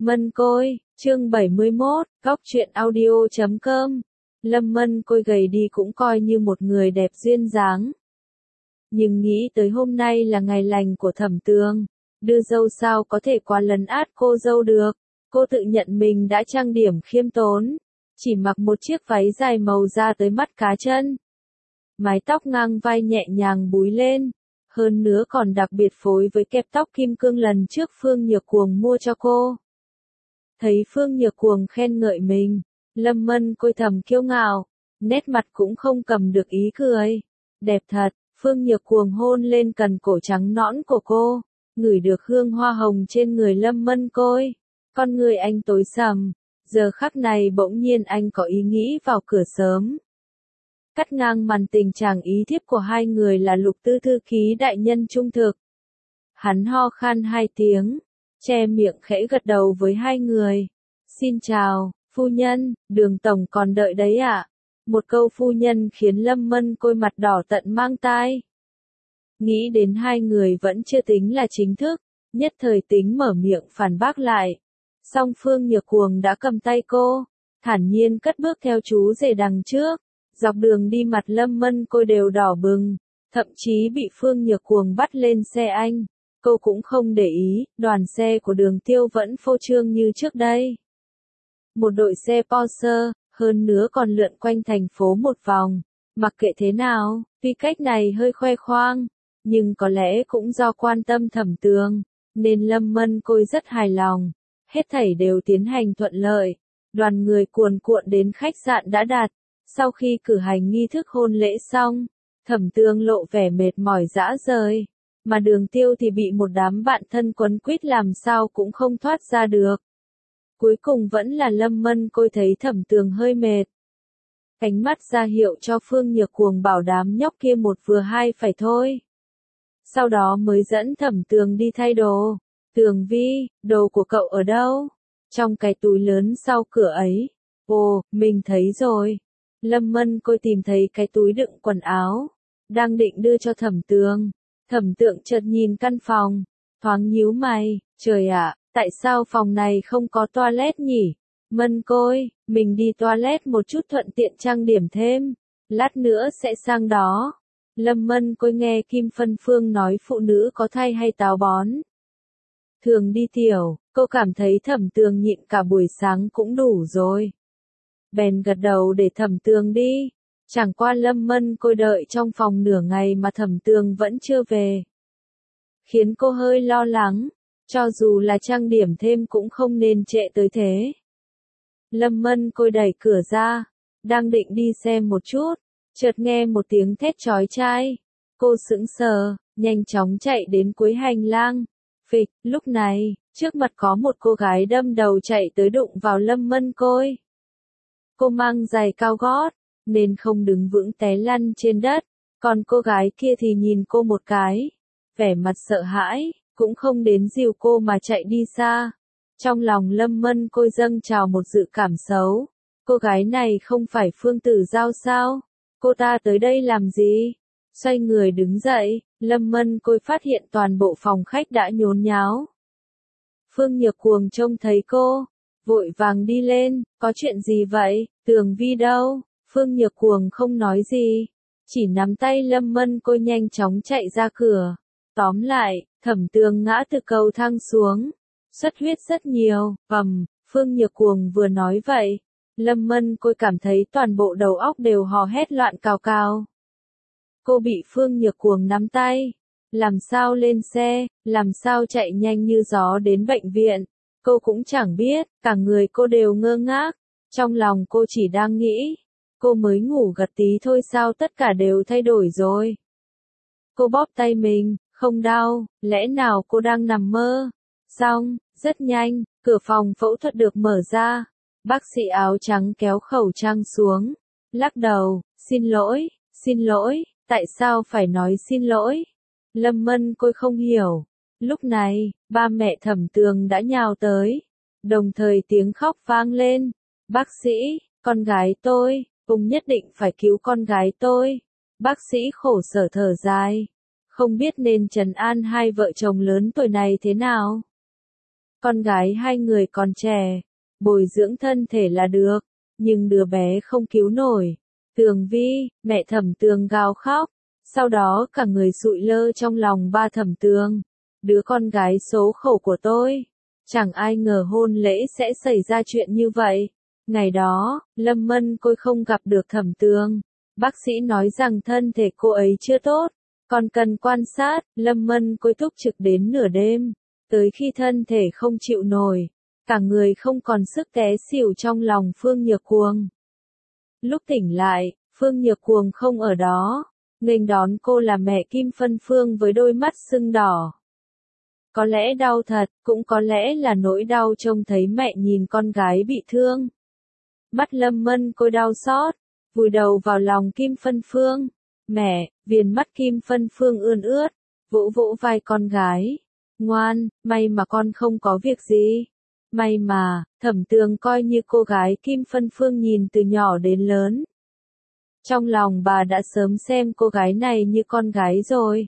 Mân Côi, chương 71, góc truyện audio.com. Lâm Mân Côi gầy đi cũng coi như một người đẹp duyên dáng. Nhưng nghĩ tới hôm nay là ngày lành của Thẩm Tường, đưa dâu sao có thể quá lấn át cô dâu được. Cô tự nhận mình đã trang điểm khiêm tốn, chỉ mặc một chiếc váy dài màu da tới mắt cá chân. Mái tóc ngang vai nhẹ nhàng búi lên, hơn nữa còn đặc biệt phối với kẹp tóc kim cương lần trước Phương Nhược Cuồng mua cho cô. Thấy Phương Nhược Cuồng khen ngợi mình, Lâm Mân Côi thầm kiêu ngạo, nét mặt cũng không cầm được ý cười. Đẹp thật, Phương Nhược Cuồng hôn lên cần cổ trắng nõn của cô, ngửi được hương hoa hồng trên người Lâm Mân Côi. Con người anh tối sầm, giờ khắc này bỗng nhiên anh có ý nghĩ vào cửa sớm. Cắt ngang màn tình chàng ý thiếp của hai người là Lục Tư thư ký đại nhân trung thực. Hắn ho khan hai tiếng, che miệng khẽ gật đầu với hai người. Xin chào, phu nhân, Đường tổng còn đợi đấy ạ. Một câu phu nhân khiến Lâm Mân Côi mặt đỏ tận mang tai. Nghĩ đến hai người vẫn chưa tính là chính thức, nhất thời tính mở miệng phản bác lại. Song Phương Nhược Cuồng đã cầm tay cô, thản nhiên cất bước theo chú rể đằng trước. Dọc đường đi mặt Lâm Mân Côi đều đỏ bừng, thậm chí bị Phương Nhược Cuồng bắt lên xe anh. Cô cũng không để ý, đoàn xe của Đường Tiêu vẫn phô trương như trước đây. Một đội xe Porsche, hơn nữa còn lượn quanh thành phố một vòng. Mặc kệ thế nào, tuy cách này hơi khoe khoang, nhưng có lẽ cũng do quan tâm Thẩm Tường, nên Lâm Mân Côi rất hài lòng. Hết thảy đều tiến hành thuận lợi. Đoàn người cuồn cuộn đến khách sạn đã đặt. Sau khi cử hành nghi thức hôn lễ xong, Thẩm Tường lộ vẻ mệt mỏi rã rời, mà Đường Tiêu thì bị một đám bạn thân quấn quýt làm sao cũng không thoát ra được. Cuối cùng vẫn là Lâm Mân Côi thấy Thẩm Tường hơi mệt. Ánh mắt ra hiệu cho Phương Nhược Cuồng bảo đám nhóc kia một vừa hai phải thôi. Sau đó mới dẫn Thẩm Tường đi thay đồ. Tường Vi, đồ của cậu ở đâu? Trong cái túi lớn sau cửa ấy. Ồ, mình thấy rồi. Lâm Mân Côi tìm thấy cái túi đựng quần áo, đang định đưa cho Thẩm Tường. Thẩm Tường chợt nhìn căn phòng, thoáng nhíu mày, trời ạ, tại sao phòng này không có toilet nhỉ? Mân Côi, mình đi toilet một chút thuận tiện trang điểm thêm, lát nữa sẽ sang đó. Lâm Mân Côi nghe Kim Phân Phương nói phụ nữ có thai hay táo bón thường đi tiểu, cô cảm thấy Thẩm Tường nhịn cả buổi sáng cũng đủ rồi. Bèn gật đầu để Thẩm Tường đi. Chẳng qua Lâm Mân Côi đợi trong phòng nửa ngày mà Thẩm Tường vẫn chưa về, khiến cô hơi lo lắng, cho dù là trang điểm thêm cũng không nên trễ tới thế. Lâm Mân Côi đẩy cửa ra, đang định đi xem một chút, chợt nghe một tiếng thét chói tai. Cô sững sờ, nhanh chóng chạy đến cuối hành lang. Phịch, lúc này, trước mặt có một cô gái đâm đầu chạy tới đụng vào Lâm Mân Côi. Cô mang giày cao gót, nên không đứng vững té lăn trên đất, còn cô gái kia thì nhìn cô một cái, vẻ mặt sợ hãi, cũng không đến dìu cô mà chạy đi xa. Trong lòng Lâm Mân Côi dâng trào một dự cảm xấu. Cô gái này không phải Phương Tử Giao sao? Cô ta tới đây làm gì? Xoay người đứng dậy, Lâm Mân Côi phát hiện toàn bộ phòng khách đã nhốn nháo. Phương Nhược Cuồng trông thấy cô, vội vàng đi lên, có chuyện gì vậy? Tường Vi đâu? Phương Nhược Cuồng không nói gì, chỉ nắm tay Lâm Mân Côi nhanh chóng chạy ra cửa. Tóm lại, Thẩm Tường ngã từ cầu thang xuống, xuất huyết rất nhiều, Phương Nhược Cuồng vừa nói vậy, Lâm Mân Côi cảm thấy toàn bộ đầu óc đều hò hét loạn cào cào. Cô bị Phương Nhược Cuồng nắm tay, làm sao lên xe, làm sao chạy nhanh như gió đến bệnh viện, cô cũng chẳng biết, cả người cô đều ngơ ngác, trong lòng cô chỉ đang nghĩ, cô mới ngủ gật tí thôi sao tất cả đều thay đổi rồi. Cô bóp tay mình, không đau, lẽ nào cô đang nằm mơ? Xong, rất nhanh, cửa phòng phẫu thuật được mở ra, bác sĩ áo trắng kéo khẩu trang xuống, lắc đầu, xin lỗi, tại sao phải nói xin lỗi? Lâm Mân Côi không hiểu. Lúc này, ba mẹ Thẩm Tường đã nhào tới, đồng thời tiếng khóc vang lên. Bác sĩ, con gái tôi, ông nhất định phải cứu con gái tôi. Bác sĩ khổ sở thở dài, không biết nên trấn an hai vợ chồng lớn tuổi này thế nào. Con gái hai người còn trẻ, bồi dưỡng thân thể là được, nhưng đứa bé không cứu nổi. Tường Vi, mẹ Thẩm Tường gào khóc, sau đó cả người sụi lơ trong lòng ba Thẩm Tường. Đứa con gái số khổ của tôi. Chẳng ai ngờ hôn lễ sẽ xảy ra chuyện như vậy. Ngày đó, Lâm Mân Côi không gặp được Thẩm Tường. Bác sĩ nói rằng thân thể cô ấy chưa tốt, còn cần quan sát. Lâm Mân Côi túc trực đến nửa đêm, tới khi thân thể không chịu nổi, cả người không còn sức té xỉu trong lòng Phương Nhược Cuồng. Lúc tỉnh lại, Phương Nhược Cuồng không ở đó, nghênh đón cô là mẹ Kim Phân Phương với đôi mắt sưng đỏ. Có lẽ đau thật, cũng có lẽ là nỗi đau trông thấy mẹ nhìn con gái bị thương. Mắt Lâm Mân Côi đau xót, vùi đầu vào lòng Kim Phân Phương. Mẹ, viền mắt Kim Phân Phương ươn ướt, vỗ vỗ vai con gái. Ngoan, may mà con không có việc gì. May mà, Thẩm Tường coi như cô gái Kim Phân Phương nhìn từ nhỏ đến lớn. Trong lòng bà đã sớm xem cô gái này như con gái rồi.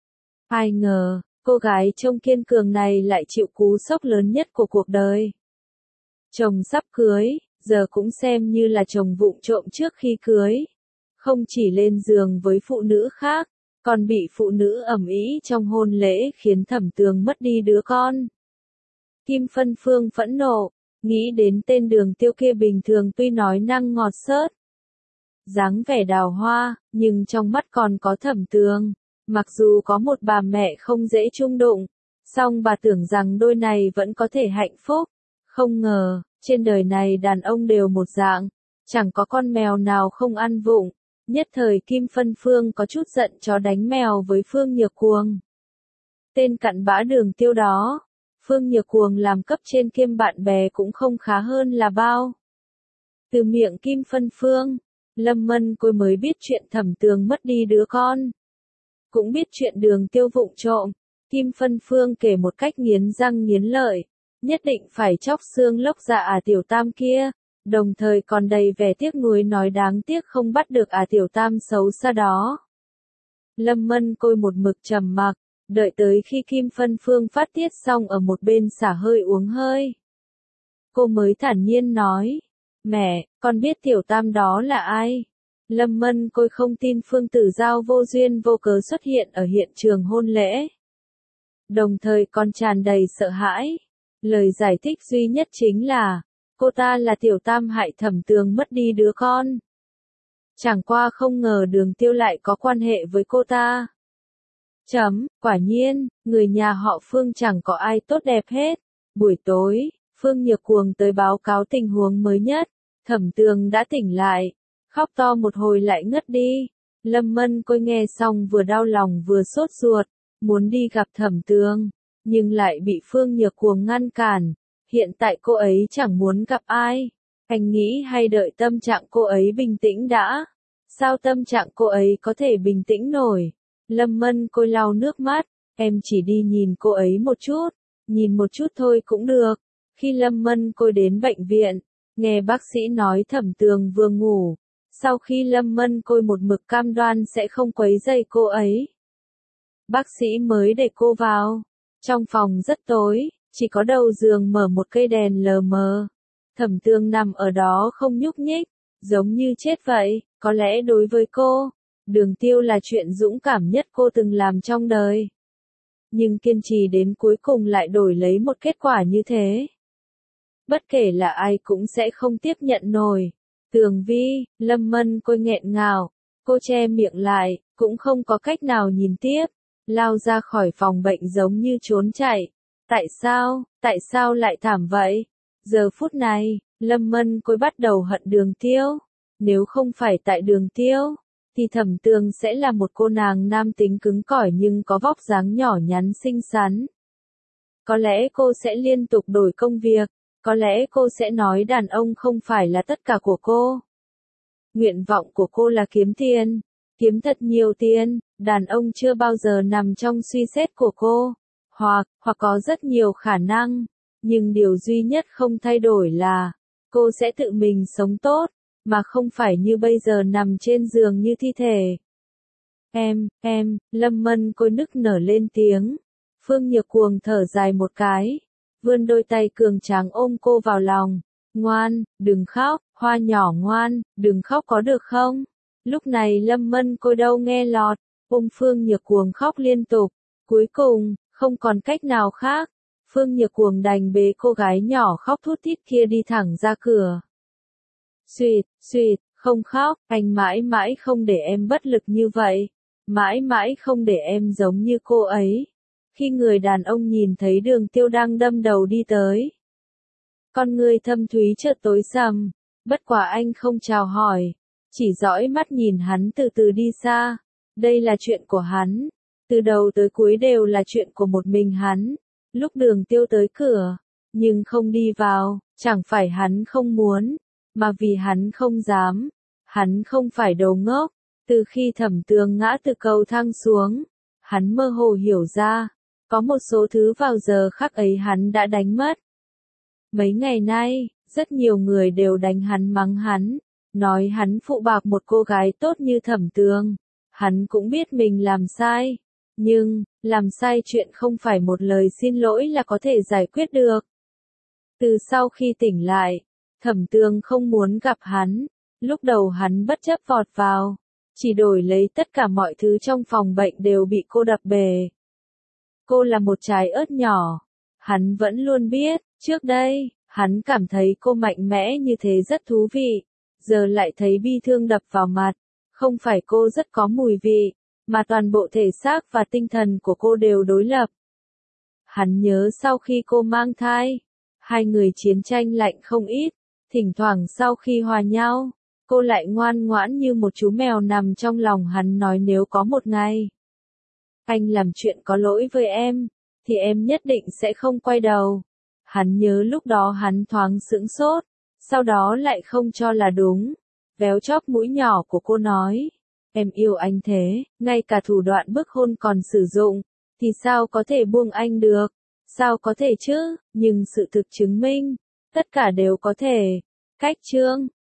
Ai ngờ, cô gái trông kiên cường này lại chịu cú sốc lớn nhất của cuộc đời. Chồng sắp cưới, giờ cũng xem như là chồng vụng trộm trước khi cưới. Không chỉ lên giường với phụ nữ khác, còn bị phụ nữ ầm ĩ trong hôn lễ khiến Thẩm Tường mất đi đứa con. Kim Phân Phương phẫn nộ, nghĩ đến tên Đường Tiêu kia bình thường tuy nói năng ngọt xớt, dáng vẻ đào hoa, nhưng trong mắt còn có Thẩm Tường. Mặc dù có một bà mẹ không dễ chung đụng, song bà tưởng rằng đôi này vẫn có thể hạnh phúc. Không ngờ, trên đời này đàn ông đều một dạng, chẳng có con mèo nào không ăn vụng. Nhất thời Kim Phân Phương có chút giận chó đánh mèo với Phương Nhược Cuồng. Tên cặn bã Đường Tiêu đó, Phương Nhược Cuồng làm cấp trên kiêm bạn bè cũng không khá hơn là bao. Từ miệng Kim Phân Phương, Lâm Mân Côi mới biết chuyện Thẩm Tường mất đi đứa con. Cũng biết chuyện Đường Tiêu vụng trộm. Kim Phân Phương kể một cách nghiến răng nghiến lợi, nhất định phải chóc xương lốc dạ Tiểu Tam kia, đồng thời còn đầy vẻ tiếc nuối nói đáng tiếc không bắt được Tiểu Tam xấu xa đó. Lâm Mân Côi một mực trầm mặc, đợi tới khi Kim Phân Phương phát tiết xong ở một bên xả hơi uống hơi. Cô mới thản nhiên nói, mẹ, con biết Tiểu Tam đó là ai? Lâm Mân Côi không tin Phương Tử Giao vô duyên vô cớ xuất hiện ở hiện trường hôn lễ. Đồng thời còn tràn đầy sợ hãi. Lời giải thích duy nhất chính là, cô ta là Tiểu Tam hại Thẩm Tường mất đi đứa con. Chẳng qua không ngờ Đường Tiêu lại có quan hệ với cô ta. Quả nhiên, người nhà họ Phương chẳng có ai tốt đẹp hết. Buổi tối, Phương Nhược Cuồng tới báo cáo tình huống mới nhất. Thẩm Tường đã tỉnh lại, khóc to một hồi lại ngất đi. Lâm Mân Côi nghe xong vừa đau lòng vừa sốt ruột, muốn đi gặp Thẩm Tường, nhưng lại bị Phương Nhược Cuồng ngăn cản. Hiện tại cô ấy chẳng muốn gặp ai. Anh nghĩ hay đợi tâm trạng cô ấy bình tĩnh đã. Sao tâm trạng cô ấy có thể bình tĩnh nổi? Lâm Mân Côi lau nước mắt, em chỉ đi nhìn cô ấy một chút, nhìn một chút thôi cũng được. Khi Lâm Mân Côi đến bệnh viện, nghe bác sĩ nói Thẩm Tường vừa ngủ. Sau khi Lâm Mân Côi một mực cam đoan sẽ không quấy rầy cô ấy, bác sĩ mới để cô vào. Trong phòng rất tối, chỉ có đầu giường mở một cây đèn lờ mờ. Thẩm Tường nằm ở đó không nhúc nhích, giống như chết vậy. Có lẽ đối với cô, Đường Tiêu là chuyện dũng cảm nhất cô từng làm trong đời. Nhưng kiên trì đến cuối cùng lại đổi lấy một kết quả như thế. Bất kể là ai cũng sẽ không tiếp nhận nổi. Tường Vi, Lâm Mân Côi nghẹn ngào, cô che miệng lại, cũng không có cách nào nhìn tiếp, lao ra khỏi phòng bệnh giống như trốn chạy. Tại sao lại thảm vậy? Giờ phút này, Lâm Mân Côi bắt đầu hận Đường Tiêu. Nếu không phải tại Đường Tiêu, thì Thẩm Tường sẽ là một cô nàng nam tính cứng cỏi nhưng có vóc dáng nhỏ nhắn xinh xắn. Có lẽ cô sẽ liên tục đổi công việc, có lẽ cô sẽ nói đàn ông không phải là tất cả của cô. Nguyện vọng của cô là kiếm tiền, kiếm thật nhiều tiền, đàn ông chưa bao giờ nằm trong suy xét của cô, hoặc có rất nhiều khả năng, nhưng điều duy nhất không thay đổi là, cô sẽ tự mình sống tốt, mà không phải như bây giờ nằm trên giường như thi thể. Lâm Mân Côi nức nở lên tiếng. Phương Nhược Cuồng thở dài một cái. vươn đôi tay cường tráng ôm cô vào lòng. Ngoan, đừng khóc, Hoa nhỏ ngoan, đừng khóc có được không? Lúc này Lâm Mân Côi đâu nghe lọt, ôm Phương Nhược Cuồng khóc liên tục. Cuối cùng, không còn cách nào khác, Phương Nhược Cuồng đành bế cô gái nhỏ khóc thút thít kia đi thẳng ra cửa. Xuyệt, xuyệt, không khóc, anh mãi mãi không để em bất lực như vậy, mãi mãi không để em giống như cô ấy. Khi người đàn ông nhìn thấy Đường Tiêu đang đâm đầu đi tới, con người thâm thúy chợt tối sầm, bất quả anh không chào hỏi, chỉ dõi mắt nhìn hắn từ từ đi xa. Đây là chuyện của hắn, từ đầu tới cuối đều là chuyện của một mình hắn. Lúc Đường Tiêu tới cửa, nhưng không đi vào, chẳng phải hắn không muốn, mà vì hắn không dám. Hắn không phải đồ ngốc, từ khi Thẩm Tường ngã từ cầu thang xuống, hắn mơ hồ hiểu ra, có một số thứ vào giờ khắc ấy hắn đã đánh mất. Mấy ngày nay, rất nhiều người đều đánh hắn mắng hắn, nói hắn phụ bạc một cô gái tốt như Thẩm Tường. Hắn cũng biết mình làm sai, nhưng, làm sai chuyện không phải một lời xin lỗi là có thể giải quyết được. Từ sau khi tỉnh lại, Thẩm Tường không muốn gặp hắn, lúc đầu hắn bất chấp vọt vào, chỉ đổi lấy tất cả mọi thứ trong phòng bệnh đều bị cô đập bể. Cô là một trái ớt nhỏ, hắn vẫn luôn biết, trước đây, hắn cảm thấy cô mạnh mẽ như thế rất thú vị, giờ lại thấy bi thương đập vào mặt, không phải cô rất có mùi vị, mà toàn bộ thể xác và tinh thần của cô đều đối lập. Hắn nhớ sau khi cô mang thai, hai người chiến tranh lạnh không ít, thỉnh thoảng sau khi hòa nhau, cô lại ngoan ngoãn như một chú mèo nằm trong lòng hắn nói nếu có một ngày anh làm chuyện có lỗi với em, thì em nhất định sẽ không quay đầu. Hắn nhớ lúc đó hắn thoáng sững sốt, sau đó lại không cho là đúng, véo chóp mũi nhỏ của cô nói, em yêu anh thế, ngay cả thủ đoạn bức hôn còn sử dụng, thì sao có thể buông anh được, sao có thể chứ, nhưng sự thực chứng minh, tất cả đều có thể. Cách chương